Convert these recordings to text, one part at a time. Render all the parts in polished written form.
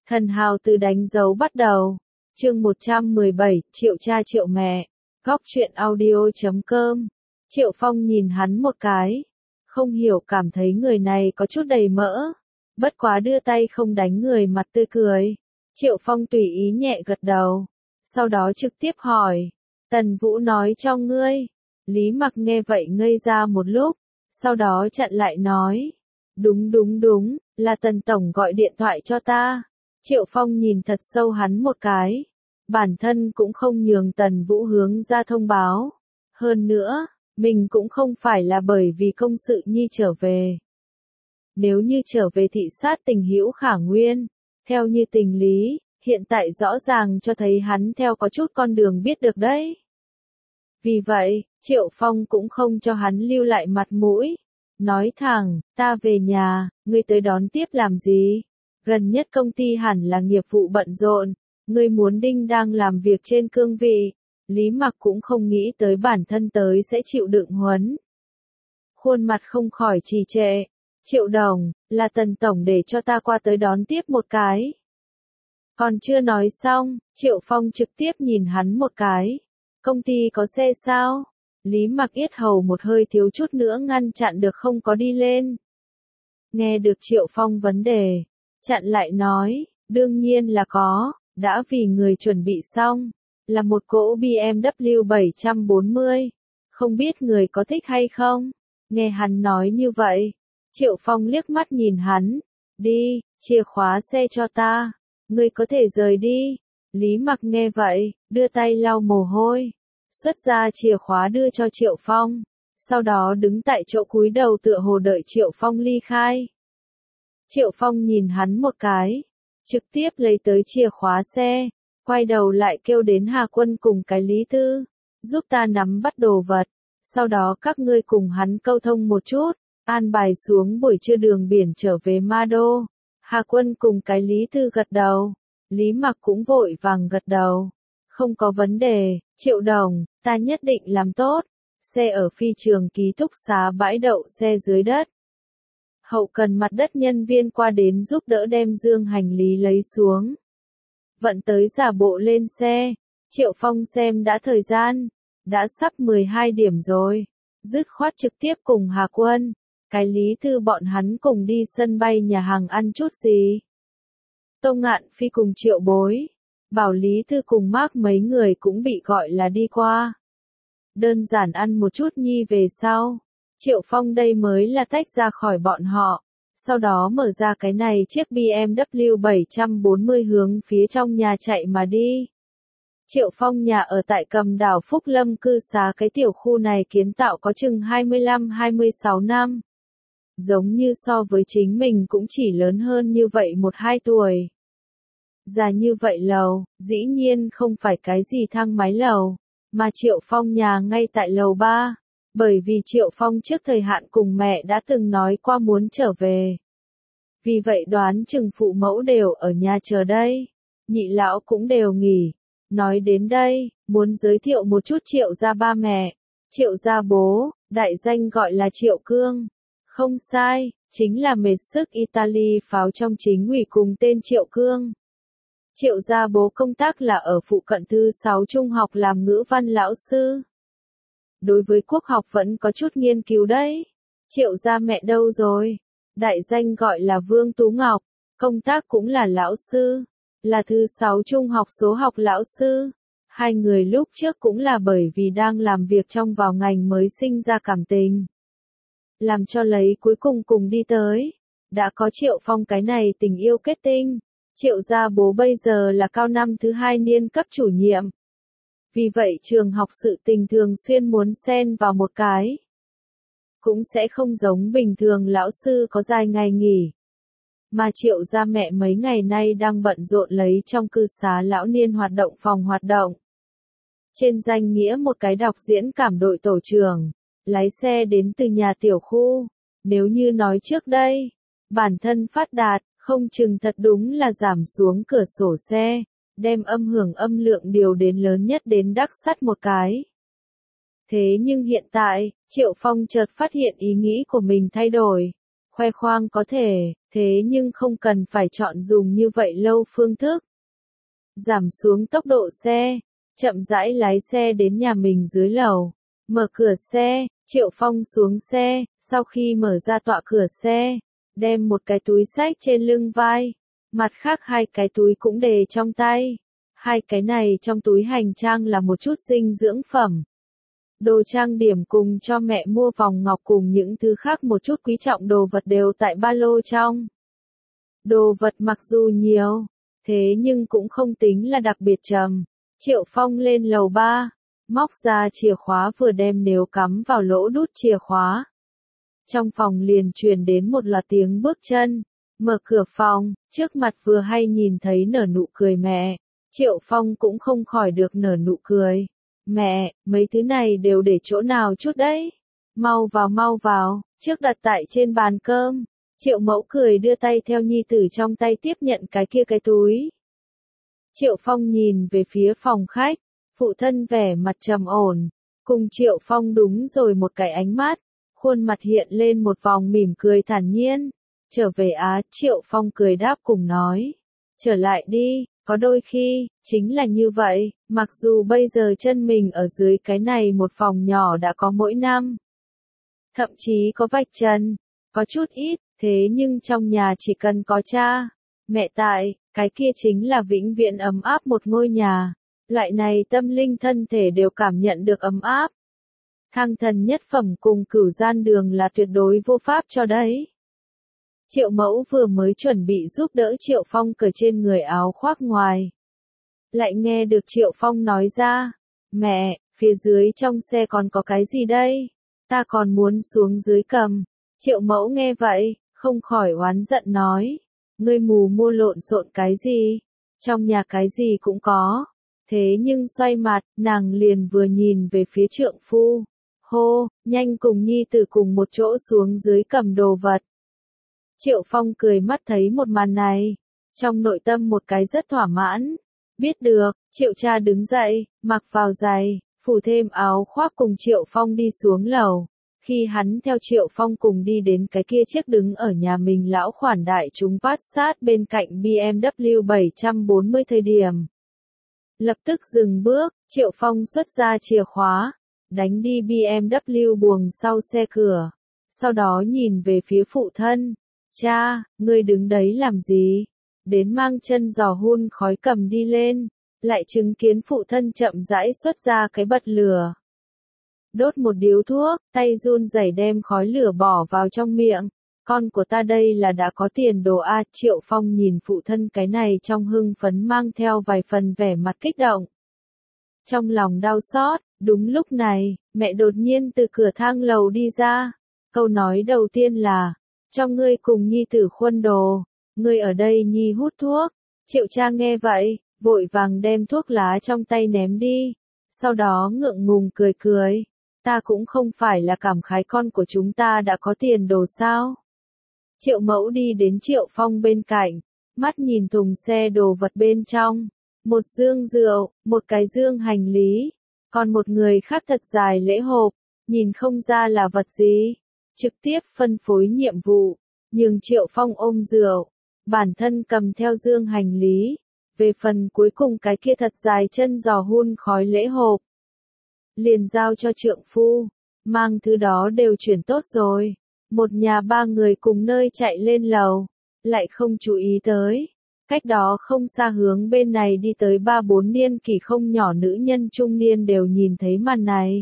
Thần hào từ đánh dấu bắt đầu. Chương 117, Triệu cha triệu mẹ. Góc truyện audio.com. Triệu Phong nhìn hắn một cái. Không hiểu, cảm thấy người này có chút đầy mỡ. Bất quá đưa tay không đánh người, mặt tươi cười. Triệu Phong tùy ý nhẹ gật đầu. Sau đó trực tiếp hỏi. Tần Vũ nói cho ngươi. Lý Mặc nghe vậy ngây ra một lúc. Sau đó chặn lại nói. Đúng, là Tần Tổng gọi điện thoại cho ta. Triệu Phong nhìn thật sâu hắn một cái. Bản thân cũng không nhường Tần Vũ hướng ra thông báo. Hơn nữa, mình cũng không phải là bởi vì công sự nhi trở về. Nếu như trở về thị sát tình hữu Khả Nguyên, theo như tình lý, hiện tại rõ ràng cho thấy hắn theo có chút con đường biết được đấy. Vì vậy, Triệu Phong cũng không cho hắn lưu lại mặt mũi. Nói thẳng, ta về nhà, ngươi tới đón tiếp làm gì? Gần nhất công ty hẳn là nghiệp vụ bận rộn, ngươi muốn đinh đang làm việc trên cương vị. Lý Mặc cũng không nghĩ tới bản thân tới sẽ chịu đựng huấn. Khuôn mặt không khỏi trì trệ. Triệu đồng, là Tần Tổng để cho ta qua tới đón tiếp một cái. Còn chưa nói xong, Triệu Phong trực tiếp nhìn hắn một cái. Công ty có xe sao? Lý Mặc yết hầu một hơi thiếu chút nữa ngăn chặn được không có đi lên. Nghe được Triệu Phong vấn đề, chặn lại nói, đương nhiên là có, đã vì người chuẩn bị xong, là một cỗ BMW 740, không biết người có thích hay không? Nghe hắn nói như vậy, Triệu Phong liếc mắt nhìn hắn, đi, chìa khóa xe cho ta, ngươi có thể rời đi. Lý Mặc nghe vậy, đưa tay lau mồ hôi, xuất ra chìa khóa đưa cho Triệu Phong, sau đó đứng tại chỗ cúi đầu tựa hồ đợi Triệu Phong ly khai. Triệu Phong nhìn hắn một cái, trực tiếp lấy tới chìa khóa xe, quay đầu lại kêu đến Hà Quân cùng cái Lý Tư, giúp ta nắm bắt đồ vật, sau đó các ngươi cùng hắn câu thông một chút, an bài xuống buổi trưa đường biển trở về Ma Đô. Hà Quân cùng cái Lý Tư gật đầu, Lý Mặc cũng vội vàng gật đầu. Không có vấn đề, Triệu đồng, ta nhất định làm tốt. Xe ở phi trường ký túc xá bãi đậu xe dưới đất. Hậu cần mặt đất nhân viên qua đến giúp đỡ đem dương hành lý lấy xuống. Vận tới giả bộ lên xe. Triệu Phong xem đã thời gian, đã sắp 12 điểm rồi. Dứt khoát trực tiếp cùng Hà Quân, cái Lý Thư bọn hắn cùng đi sân bay nhà hàng ăn chút gì. Tô Ngạn Phi cùng Triệu Bối, Bảo Lý Thư cùng Mark mấy người cũng bị gọi là đi qua. Đơn giản ăn một chút nhi về sau. Triệu Phong đây mới là tách ra khỏi bọn họ. Sau đó mở ra cái này chiếc BMW 740 hướng phía trong nhà chạy mà đi. Triệu Phong nhà ở tại Cầm Đảo Phúc Lâm cư xá, cái tiểu khu này kiến tạo có chừng 25-26 năm. Giống như so với chính mình cũng chỉ lớn hơn như vậy 1-2 tuổi. Già như vậy lầu, dĩ nhiên không phải cái gì thang máy lầu, mà Triệu Phong nhà ngay tại lầu 3, bởi vì Triệu Phong trước thời hạn cùng mẹ đã từng nói qua muốn trở về. Vì vậy đoán chừng phụ mẫu đều ở nhà chờ đây, nhị lão cũng đều nghỉ. Nói đến đây, muốn giới thiệu một chút Triệu gia ba mẹ. Triệu gia bố, đại danh gọi là Triệu Cương. Không sai, chính là mệt sức Italy pháo trong chính ủy cùng tên Triệu Cương. Triệu gia bố công tác là ở phụ cận thứ 6 trung học làm ngữ văn lão sư. Đối với quốc học vẫn có chút nghiên cứu đấy. Triệu gia mẹ đâu rồi? Đại danh gọi là Vương Tú Ngọc, công tác cũng là lão sư, là thứ 6 trung học số học lão sư. Hai người lúc trước cũng là bởi vì đang làm việc trong vào ngành mới sinh ra cảm tình. Làm cho lấy cuối cùng cùng đi tới. Đã có Triệu Phong cái này tình yêu kết tinh. Triệu gia bố bây giờ là cao năm thứ 2 niên cấp chủ nhiệm. Vì vậy trường học sự tình thường xuyên muốn xen vào một cái. Cũng sẽ không giống bình thường lão sư có dài ngày nghỉ. Mà Triệu gia mẹ mấy ngày nay đang bận rộn lấy trong cư xá lão niên hoạt động phòng hoạt động. Trên danh nghĩa một cái đọc diễn cảm đội tổ trưởng, lái xe đến từ nhà tiểu khu. Nếu như nói trước đây, bản thân phát đạt, không chừng thật đúng là giảm xuống cửa sổ xe, đem âm hưởng âm lượng điều đến lớn nhất đến đắc sắt một cái. Thế nhưng hiện tại, Triệu Phong chợt phát hiện ý nghĩ của mình thay đổi. khoe khoang có thể, thế nhưng không cần phải chọn dùng như vậy lâu phương thức. Giảm xuống tốc độ xe, chậm rãi lái xe đến nhà mình dưới lầu. Mở cửa xe, Triệu Phong xuống xe, sau khi mở ra tọa cửa xe, đem một cái túi xách trên lưng vai, mặt khác hai cái túi cũng đề trong tay. Hai cái này trong túi hành trang là một chút dinh dưỡng phẩm, đồ trang điểm cùng cho mẹ mua vòng ngọc cùng những thứ khác một chút quý trọng đồ vật đều tại ba lô trong. Đồ vật mặc dù nhiều, thế nhưng cũng không tính là đặc biệt trầm. Triệu Phong lên lầu 3, móc ra chìa khóa vừa đem nếu cắm vào lỗ đút chìa khóa. Trong phòng liền truyền đến một loạt tiếng bước chân, mở cửa phòng, trước mặt vừa hay nhìn thấy nở nụ cười mẹ. Triệu Phong cũng không khỏi được nở nụ cười. Mẹ, mấy thứ này đều để chỗ nào chút đấy? Mau vào, trước đặt tại trên bàn cơm. Triệu Mẫu cười đưa tay theo nhi tử trong tay tiếp nhận cái kia cái túi. Triệu Phong nhìn về phía phòng khách, phụ thân vẻ mặt trầm ổn, cùng Triệu Phong đúng rồi một cái ánh mắt, khuôn mặt hiện lên một vòng mỉm cười thản nhiên. Trở về á, Triệu Phong cười đáp cùng nói. Trở lại đi, có đôi khi, chính là như vậy, mặc dù bây giờ chân mình ở dưới cái này một phòng nhỏ đã có mỗi năm. Thậm chí có vạch trần, có chút ít, thế nhưng trong nhà chỉ cần có cha, mẹ tại, cái kia chính là vĩnh viễn ấm áp một ngôi nhà. Loại này tâm linh thân thể đều cảm nhận được ấm áp. Thang thần nhất phẩm cùng cửu gian đường là tuyệt đối vô pháp cho đấy. Triệu Mẫu vừa mới chuẩn bị giúp đỡ Triệu Phong cởi trên người áo khoác ngoài. Lại nghe được Triệu Phong nói ra, mẹ, phía dưới trong xe còn có cái gì đây? Ta còn muốn xuống dưới cầm. Triệu Mẫu nghe vậy, không khỏi oán giận nói, ngươi mù mua lộn xộn cái gì? Trong nhà cái gì cũng có. Thế nhưng xoay mặt, nàng liền vừa nhìn về phía trượng phu. Hô, nhanh cùng nhi tử cùng một chỗ xuống dưới cầm đồ vật. Triệu Phong cười mắt thấy một màn này, trong nội tâm một cái rất thỏa mãn. Biết được, Triệu cha đứng dậy, mặc vào giày, phủ thêm áo khoác cùng Triệu Phong đi xuống lầu. Khi hắn theo Triệu Phong cùng đi đến cái kia chiếc đứng ở nhà mình lão khoản đại chúng Passat bên cạnh BMW 740 thời điểm. Lập tức dừng bước, Triệu Phong xuất ra chìa khóa, đánh đi BMW buồng sau xe cửa. Sau đó nhìn về phía phụ thân. Cha, ngươi đứng đấy làm gì? Đến mang chân giò hun khói cầm đi lên, lại chứng kiến phụ thân chậm rãi xuất ra cái bật lửa. Đốt một điếu thuốc, tay run rẩy đem khói lửa bỏ vào trong miệng. Con của ta đây là đã có tiền đồ a. Triệu Phong nhìn phụ thân cái này trong hưng phấn mang theo vài phần vẻ mặt kích động. Trong lòng đau xót, đúng lúc này, mẹ đột nhiên từ cửa thang lầu đi ra. Câu nói đầu tiên là, cho ngươi cùng nhi tử khuân đồ, ngươi ở đây nhi hút thuốc. Triệu cha nghe vậy, vội vàng đem thuốc lá trong tay ném đi. Sau đó ngượng ngùng cười cười, ta cũng không phải là cảm khái con của chúng ta đã có tiền đồ sao. Triệu Mẫu đi đến Triệu Phong bên cạnh, mắt nhìn thùng xe đồ vật bên trong, một dương rượu, một cái dương hành lý, còn một người khác thật dài lễ hộp, nhìn không ra là vật gì. Trực tiếp phân phối nhiệm vụ, nhường Triệu Phong ôm rượu, bản thân cầm theo dương hành lý, về phần cuối cùng cái kia thật dài chân giò hun khói lễ hộp. Liền giao cho trượng phu, mang thứ đó đều chuyển tốt rồi. Một nhà ba người cùng nơi chạy lên lầu, lại không chú ý tới. Cách đó không xa hướng bên này đi tới 3-4 niên kỷ không nhỏ nữ nhân trung niên đều nhìn thấy màn này.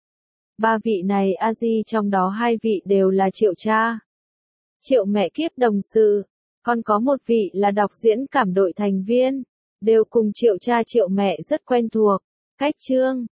Ba vị này a di trong đó hai vị đều là Triệu cha, Triệu mẹ kiếp đồng sự, còn có một vị là đọc diễn cảm đội thành viên, đều cùng Triệu cha Triệu mẹ rất quen thuộc. Cách chương